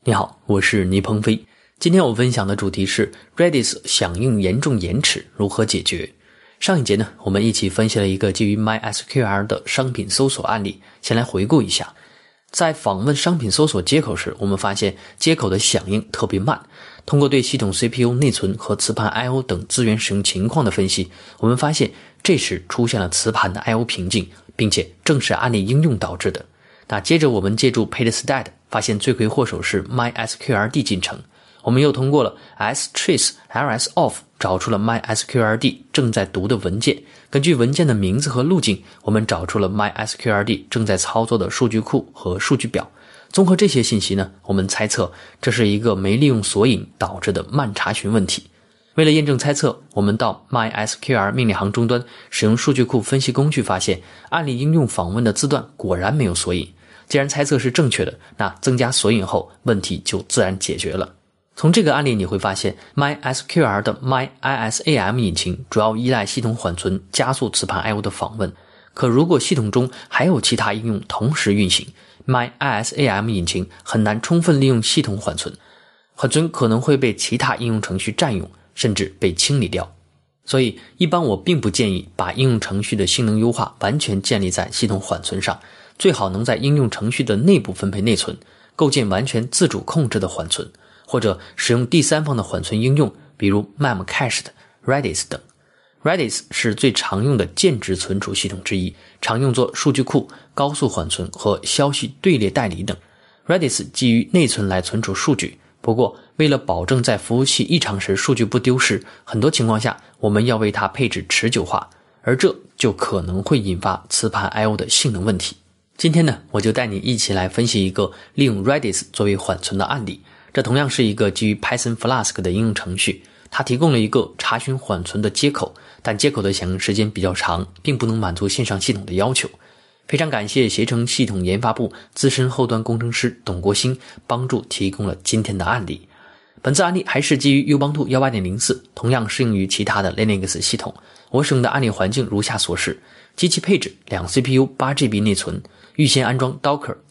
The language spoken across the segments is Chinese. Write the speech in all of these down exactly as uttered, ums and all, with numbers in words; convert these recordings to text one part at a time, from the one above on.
你好，我是倪鹏飞。今天我分享的主题是 Redis 响应严重延迟如何解决。上一节呢，我们一起分析了一个基于 MySQL 的商品搜索案例，先来回顾一下。在访问商品搜索接口时，我们发现接口的响应特别慢。通过对系统 C P U 内存和磁盘 I O 等资源使用情况的分析，我们发现这时出现了磁盘的 I O 瓶颈，并且正是案例应用导致的。那接着我们借助 PageStat 发现罪魁祸首是 MySQLD 进程，我们又通过了 strace-ls-off 找出了 MySQLD 正在读的文件，根据文件的名字和路径，我们找出了 MySQLD 正在操作的数据库和数据表。综合这些信息呢，我们猜测这是一个没利用索引导致的慢查询问题。为了验证猜测，我们到 MySQL 命令行终端使用数据库分析工具，发现案例应用访问的字段果然没有索引。既然猜测是正确的，那增加索引后问题就自然解决了。从这个案例你会发现 MySQL 的 MyISAM 引擎主要依赖系统缓存加速磁盘 I O 的访问，可如果系统中还有其他应用同时运行， MyISAM 引擎很难充分利用系统缓存，缓存可能会被其他应用程序占用，甚至被清理掉。所以一般我并不建议把应用程序的性能优化完全建立在系统缓存上，最好能在应用程序的内部分配内存，构建完全自主控制的缓存，或者使用第三方的缓存应用，比如 Memcached、Redis 等。Redis 是最常用的键值存储系统之一，常用作数据库、高速缓存和消息队列代理等。Redis 基于内存来存储数据，不过为了保证在服务器异常时数据不丢失，很多情况下我们要为它配置持久化，而这就可能会引发磁盘 I O 的性能问题。今天呢，我就带你一起来分析一个利用 Redis 作为缓存的案例。这同样是一个基于 Python Flask 的应用程序，它提供了一个查询缓存的接口，但接口的响应时间比较长，并不能满足线上系统的要求。非常感谢携程系统研发部资深后端工程师董国兴帮助提供了今天的案例。本次案例还是基于 Ubuntu 十八点零四， 同样适用于其他的 Linux 系统。我使用的案例环境如下所示：机器配置两 C P U 八 G B 内存，预先安装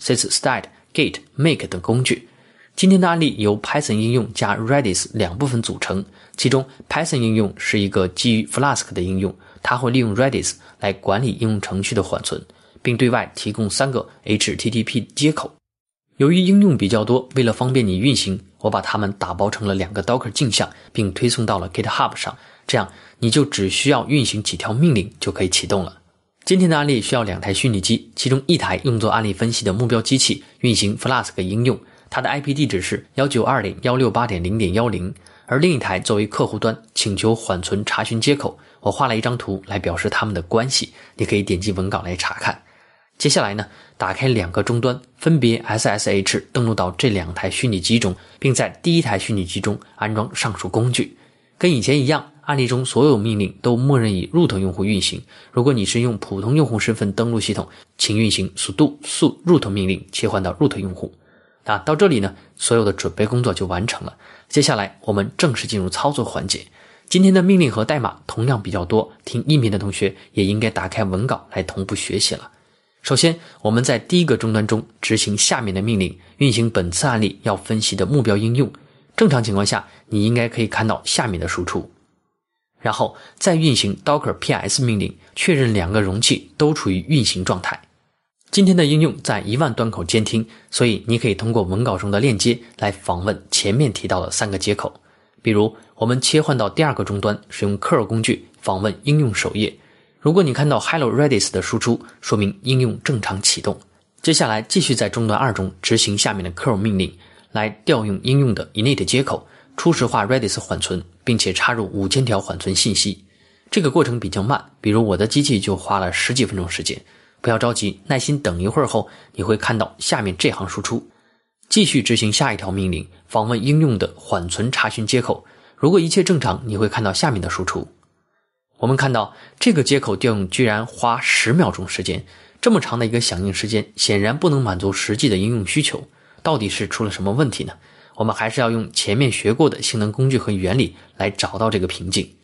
Docker、sysstat、git、make 等工具。今天的案例由 Python 应用加 Redis 两部分组成，其中 Python 应用是一个基于 Flask 的应用，它会利用 Redis 来管理应用程序的缓存，并对外提供三个 H T T P 接口。由于应用比较多，为了方便你运行，我把它们打包成了两个 Docker 镜像，并推送到了 GitHub 上，这样你就只需要运行几条命令就可以启动了。今天的案例需要两台虚拟机，其中一台用作案例分析的目标机器运行 Flask 应用，它的 I P 地址是 一九二点一六八点零点一零， 而另一台作为客户端请求缓存查询接口，我画了一张图来表示它们的关系，你可以点击文稿来查看。接下来呢，打开两个终端，分别 S S H 登录到这两台虚拟机中，并在第一台虚拟机中安装上述工具。跟以前一样，案例中所有命令都默认以 root 用户运行，如果你是用普通用户身份登录系统，请运行 sudo su root 命令切换到 root 用户。那到这里呢，所有的准备工作就完成了。接下来我们正式进入操作环节。今天的命令和代码同样比较多，听音频的同学也应该打开文稿来同步学习了。首先，我们在第一个终端中执行下面的命令，运行本次案例要分析的目标应用。正常情况下，你应该可以看到下面的输出。然后再运行 Docker P S 命令，确认两个容器都处于运行状态。今天的应用在一万端口监听，所以你可以通过文稿中的链接来访问前面提到的三个接口。比如，我们切换到第二个终端，使用 curl 工具访问应用首页。如果你看到 Hello Redis 的输出，说明应用正常启动。接下来继续在终端二中执行下面的 curl 命令，来调用应用的 init 接口，初始化 Redis 缓存，并且插入五千条缓存信息。这个过程比较慢，比如我的机器就花了十几分钟时间。不要着急，耐心等一会儿后，你会看到下面这行输出。继续执行下一条命令，访问应用的缓存查询接口。如果一切正常，你会看到下面的输出。我们看到这个接口调用居然花十秒钟时间，这么长的一个响应时间，显然不能满足实际的应用需求。到底是出了什么问题呢？我们还是要用前面学过的性能工具和原理来找到这个瓶颈。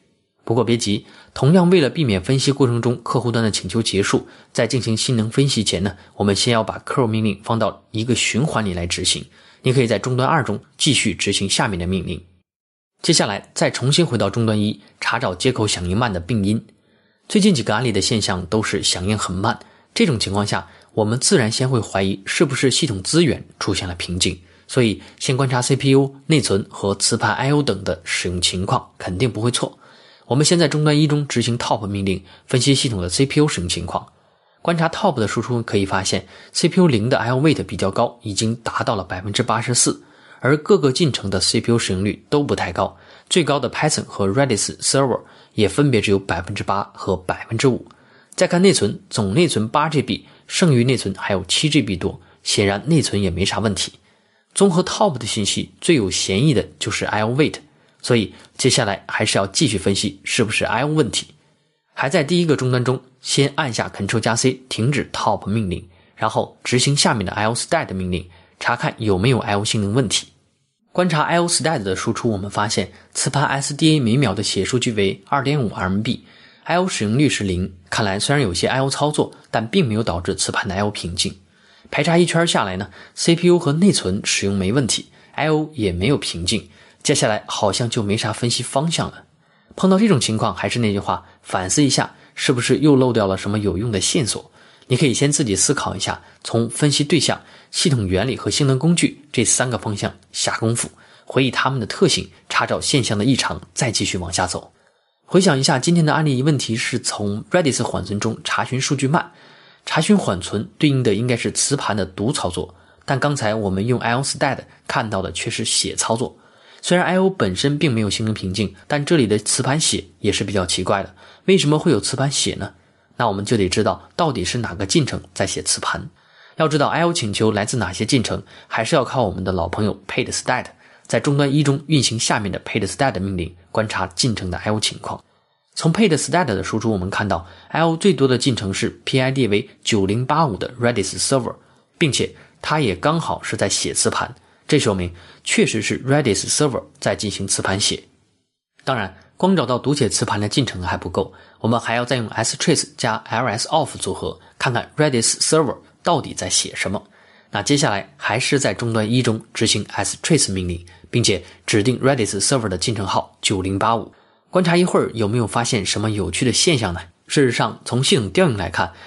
不过别急，同样为了避免分析过程中客户端的请求结束，在进行性能分析前呢，我们先要把 curl 命令放到一个循环里来执行。你可以在终端二中继续执行下面的命令。接下来再重新回到终端一，查找接口响应慢的病因。最近几个案例的现象都是响应很慢，这种情况下，我们自然先会怀疑是不是系统资源出现了瓶颈，所以先观察 C P U、内存和磁盘 I O 等的使用情况，肯定不会错。我们先在终端一中执行 top 命令，分析系统的 C P U 使用情况。观察 top 的输出可以发现 C P U 零的 I O weight 比较高，已经达到了 百分之八十四， 而各个进程的 C P U 使用率都不太高，最高的 Python 和 Redis Server 也分别只有 百分之八 和 百分之五。 再看内存，总内存 八 G B， 剩余内存还有 七 G B 多，显然内存也没啥问题。综合 top 的信息，最有嫌疑的就是 I O weight， 所以接下来还是要继续分析是不是 I O 问题。还在第一个终端中，先按下 Ctrl 加 C 停止 top 命令，然后执行下面的 I O stat 命令，查看有没有 I O 性能问题。观察 I O stat 的输出，我们发现磁盘 S D A 每秒的写数据为 二点五 M B，I O 使用率是零，看来虽然有些 I O 操作，但并没有导致磁盘的 I O 瓶颈。排查一圈下来呢 ，C P U 和内存使用没问题 ，I O 也没有瓶颈，接下来好像就没啥分析方向了。碰到这种情况，还是那句话，反思一下是不是又漏掉了什么有用的线索。你可以先自己思考一下，从分析对象、系统原理和性能工具这三个方向下功夫，回忆它们的特性，查找现象的异常，再继续往下走。回想一下今天的案例问题是从 Redis 缓存中查询数据慢，查询缓存对应的应该是磁盘的读操作，但刚才我们用 I O stat 看到的却是写操作。虽然 I O 本身并没有性能瓶颈，但这里的磁盘写也是比较奇怪的，为什么会有磁盘写呢？那我们就得知道到底是哪个进程在写磁盘。要知道 I O 请求来自哪些进程，还是要靠我们的老朋友 pid stat， 在终端一中运行下面的 pid stat 命令，观察进程的 I O 情况。从 pid stat 的输出我们看到 I O 最多的进程是 P I D 为九零八五的 Redis Server， 并且它也刚好是在写磁盘，这说明确实是 Redis Server 在进行磁盘写。当然光找到读写磁盘的进程还不够，我们还要再用 strace 加 lsoff 组合，看看 Redis Server 到底在写什么。那接下来还是在终端一中执行 strace 命令，并且指定 Redis Server 的进程号九零八五，观察一会儿有没有发现什么有趣的现象呢？事实上从系统调用来看，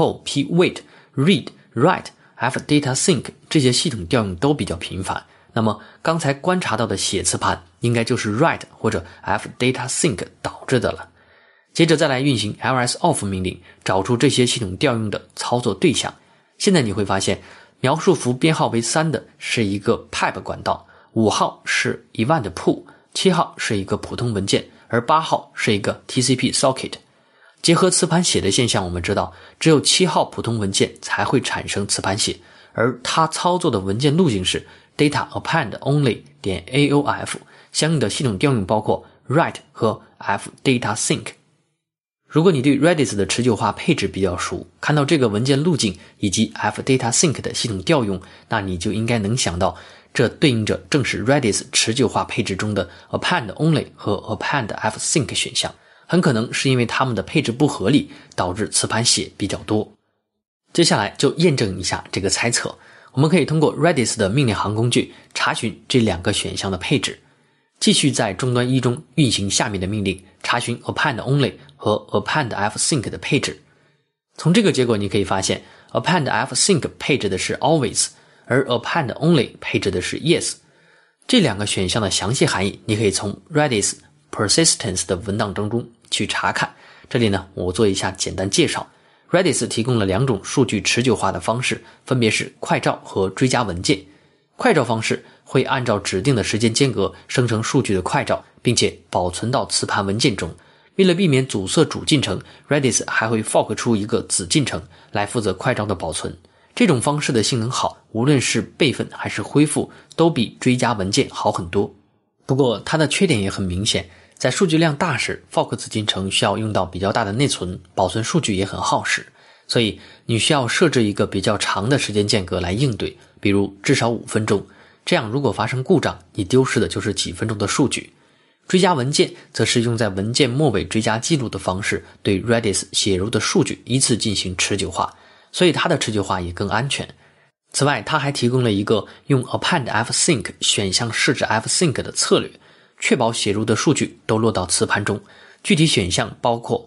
epoll、pwait、read、write、fdatasync 这些系统调用都比较频繁，那么刚才观察到的写磁盘应该就是 write 或者 fdatasync 导致的了。接着再来运行 lsoff 命令，找出这些系统调用的操作对象。现在你会发现描述符编号为三的是一个 pipe 管道，五号是 event pool， 七号是一个普通文件，而八号是一个 T C P socket。 结合磁盘写的现象，我们知道只有七号普通文件才会产生磁盘写，而它操作的文件路径是 data append only 点 A O F， 相应的系统调用包括 write 和 fdatasync。 如果你对 Redis 的持久化配置比较熟，看到这个文件路径以及 fdatasync 的系统调用，那你就应该能想到这对应着正是 Redis 持久化配置中的 append only 和 append fsync 选项，很可能是因为它们的配置不合理，导致磁盘写比较多。接下来就验证一下这个猜测，我们可以通过 Redis 的命令行工具查询这两个选项的配置，继续在终端一中运行下面的命令，查询 append only 和 append fsync 的配置。从这个结果你可以发现 append fsync 配置的是 always， 而 append only 配置的是 yes。 这两个选项的详细含义你可以从 Redis persistence 的文档当中去查看，这里呢我做一下简单介绍。 Redis 提供了两种数据持久化的方式，分别是快照和追加文件。快照方式会按照指定的时间间隔生成数据的快照，并且保存到磁盘文件中。为了避免阻塞主进程， Redis 还会 fork 出一个子进程来负责快照的保存。这种方式的性能好，无论是备份还是恢复都比追加文件好很多。不过它的缺点也很明显，在数据量大时 fork 子进程需要用到比较大的内存，保存数据也很耗时，所以你需要设置一个比较长的时间间隔来应对，比如至少五分钟，这样如果发生故障，你丢失的就是几分钟的数据。 追加文件则是用在文件末尾追加记录的方式对 Redis 写入的数据依次进行持久化，所以它的持久化也更安全。此外，它还提供了一个用 append fsync 选项设置 fsync 的策略，确保写入的数据都落到磁盘中。具体选项包括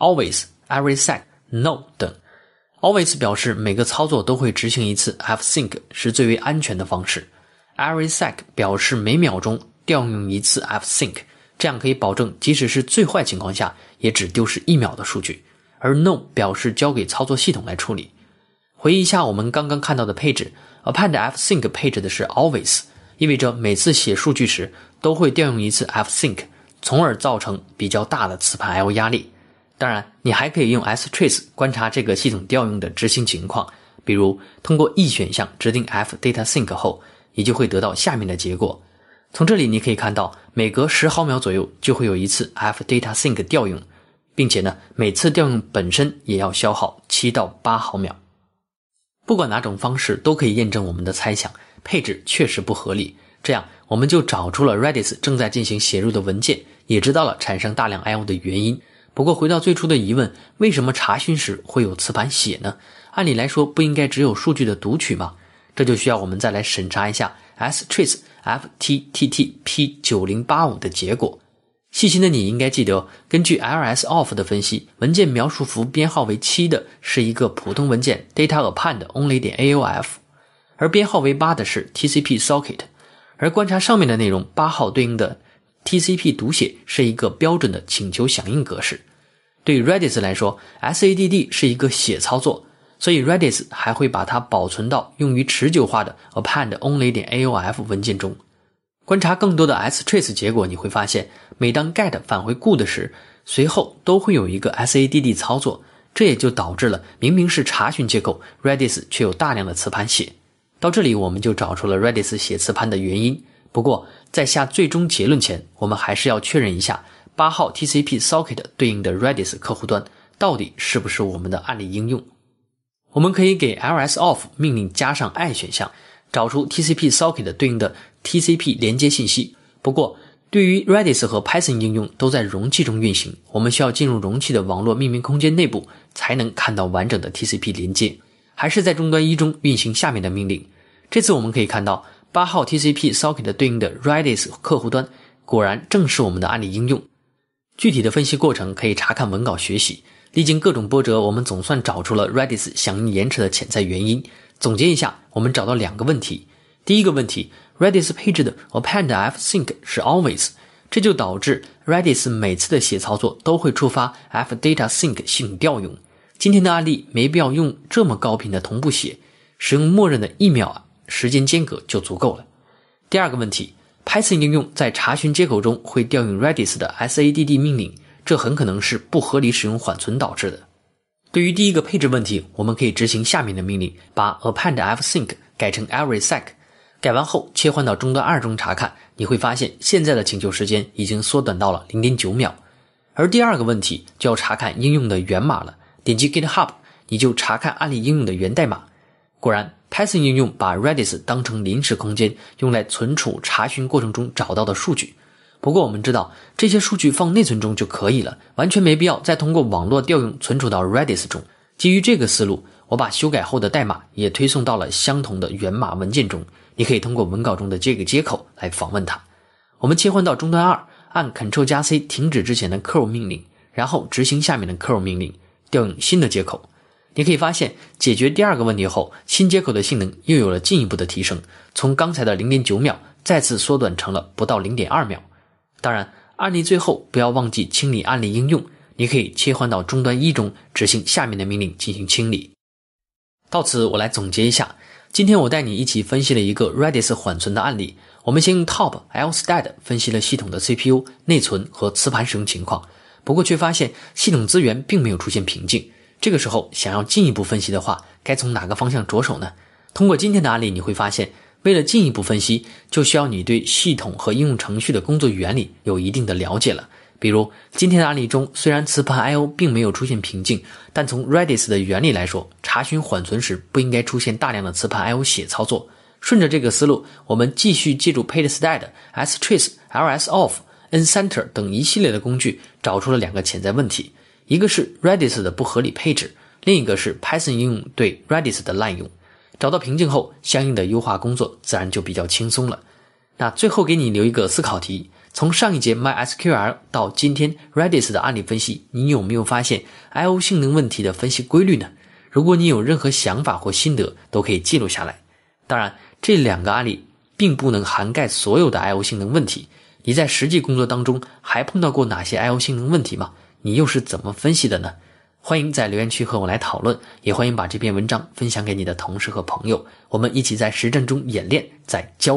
always、everysec、no 等。always 表示每个操作都会执行一次 fsync 是最为安全的方式。everysec 表示每秒钟调用一次 fsync， 这样可以保证即使是最坏情况下也只丢失一秒的数据。而 no 表示交给操作系统来处理。回忆一下我们刚刚看到的配置， append fsync 配置的是 always， 意味着每次写数据时都会调用一次 fsync， 从而造成比较大的磁盘 I O 压力。当然，你还可以用 strace 观察这个系统调用的执行情况，比如通过 E 选项指定 fdatasync 后，你就会得到下面的结果。从这里你可以看到，每隔十毫秒左右就会有一次 fdatasync 调用，并且呢，每次调用本身也要消耗七到八毫秒。不管哪种方式都可以验证我们的猜想，配置确实不合理。这样我们就找出了 Redis 正在进行写入的文件，也知道了产生大量 I O 的原因。不过回到最初的疑问，为什么查询时会有磁盘写呢？按理来说不应该只有数据的读取吗？这就需要我们再来审查一下 strace F T T T P 九零八五 的结果。细心的你应该记得，根据 L S off 的分析，文件描述符编号为七的是一个普通文件 data append only 点 A O F， 而编号为八的是 T C P socket， 而观察上面的内容，八号对应的 T C P 读写是一个标准的请求响应格式。对于 Redis 来说 S A D D 是一个写操作，所以 Redis 还会把它保存到用于持久化的 append only 点 A O F 文件中。观察更多的 strace 结果，你会发现每当 get 返回 good 时，随后都会有一个 S A D D 操作，这也就导致了明明是查询接口 Redis 却有大量的磁盘写。到这里我们就找出了 Redis 写磁盘的原因。不过在下最终结论前，我们还是要确认一下八号 T C P socket 对应的 Redis 客户端到底是不是我们的案例应用。我们可以给 L S off 命令加上 I 选项，找出 T C P socket 对应的 T C P 连接信息。不过对于 Redis 和 Python 应用都在容器中运行，我们需要进入容器的网络命名空间内部才能看到完整的 T C P 连接，还是在终端一中运行下面的命令。这次我们可以看到八号 T C P socket 对应的 Redis 客户端果然正是我们的案例应用。具体的分析过程可以查看文稿学习。历经各种波折，我们总算找出了 Redis 响应延迟的潜在原因。总结一下，我们找到两个问题。第一个问题， Redis 配置的 append fsync 是 always， 这就导致 Redis 每次的写操作都会触发 fdatasync 系统调用。今天的案例没必要用这么高频的同步写，使用默认的一秒时间间隔就足够了。第二个问题， Python 应用在查询接口中会调用 Redis 的 S A D D 命令，这很可能是不合理使用缓存导致的。对于第一个配置问题，我们可以执行下面的命令，把 append fsync 改成 everysec， 改完后切换到终端二中查看，你会发现现在的请求时间已经缩短到了 零点九秒。而第二个问题就要查看应用的源码了，点击 GitHub 你就查看案例应用的源代码。果然 Python 应用把 Redis 当成临时空间，用来存储查询过程中找到的数据。不过我们知道这些数据放内存中就可以了，完全没必要再通过网络调用存储到 Redis 中。基于这个思路，我把修改后的代码也推送到了相同的源码文件中，你可以通过文稿中的这个接口来访问它。我们切换到终端二，按 Ctrl 加 C 停止之前的 curl 命令，然后执行下面的 curl 命令，调用新的接口。你可以发现解决第二个问题后，新接口的性能又有了进一步的提升，从刚才的 零点九秒再次缩短成了不到 零点二秒。当然案例最后不要忘记清理案例应用，你可以切换到终端一中执行下面的命令进行清理。到此我来总结一下，今天我带你一起分析了一个 Redis 缓存的案例。我们先用 top lstat 分析了系统的 C P U、 内存和磁盘使用情况，不过却发现系统资源并没有出现瓶颈。这个时候想要进一步分析的话，该从哪个方向着手呢？通过今天的案例你会发现，为了进一步分析，就需要你对系统和应用程序的工作原理有一定的了解了。比如今天的案例中，虽然磁盘 I O 并没有出现瓶颈，但从 Redis 的原理来说，查询缓存时不应该出现大量的磁盘 I O 写操作。顺着这个思路，我们继续借助 pagestat、strace、L S off、 Ncenter 等一系列的工具找出了两个潜在问题，一个是 Redis 的不合理配置，另一个是 Python 应用对 Redis 的滥用。找到瓶颈后，相应的优化工作自然就比较轻松了。那最后给你留一个思考题，从上一节 MySQL 到今天 Redis 的案例分析，你有没有发现 I O 性能问题的分析规律呢？如果你有任何想法或心得，都可以记录下来。当然，这两个案例并不能涵盖所有的 I O 性能问题，你在实际工作当中还碰到过哪些 I O 性能问题吗？你又是怎么分析的呢？欢迎在留言区和我来讨论，也欢迎把这篇文章分享给你的同事和朋友，我们一起在实战中演练，在交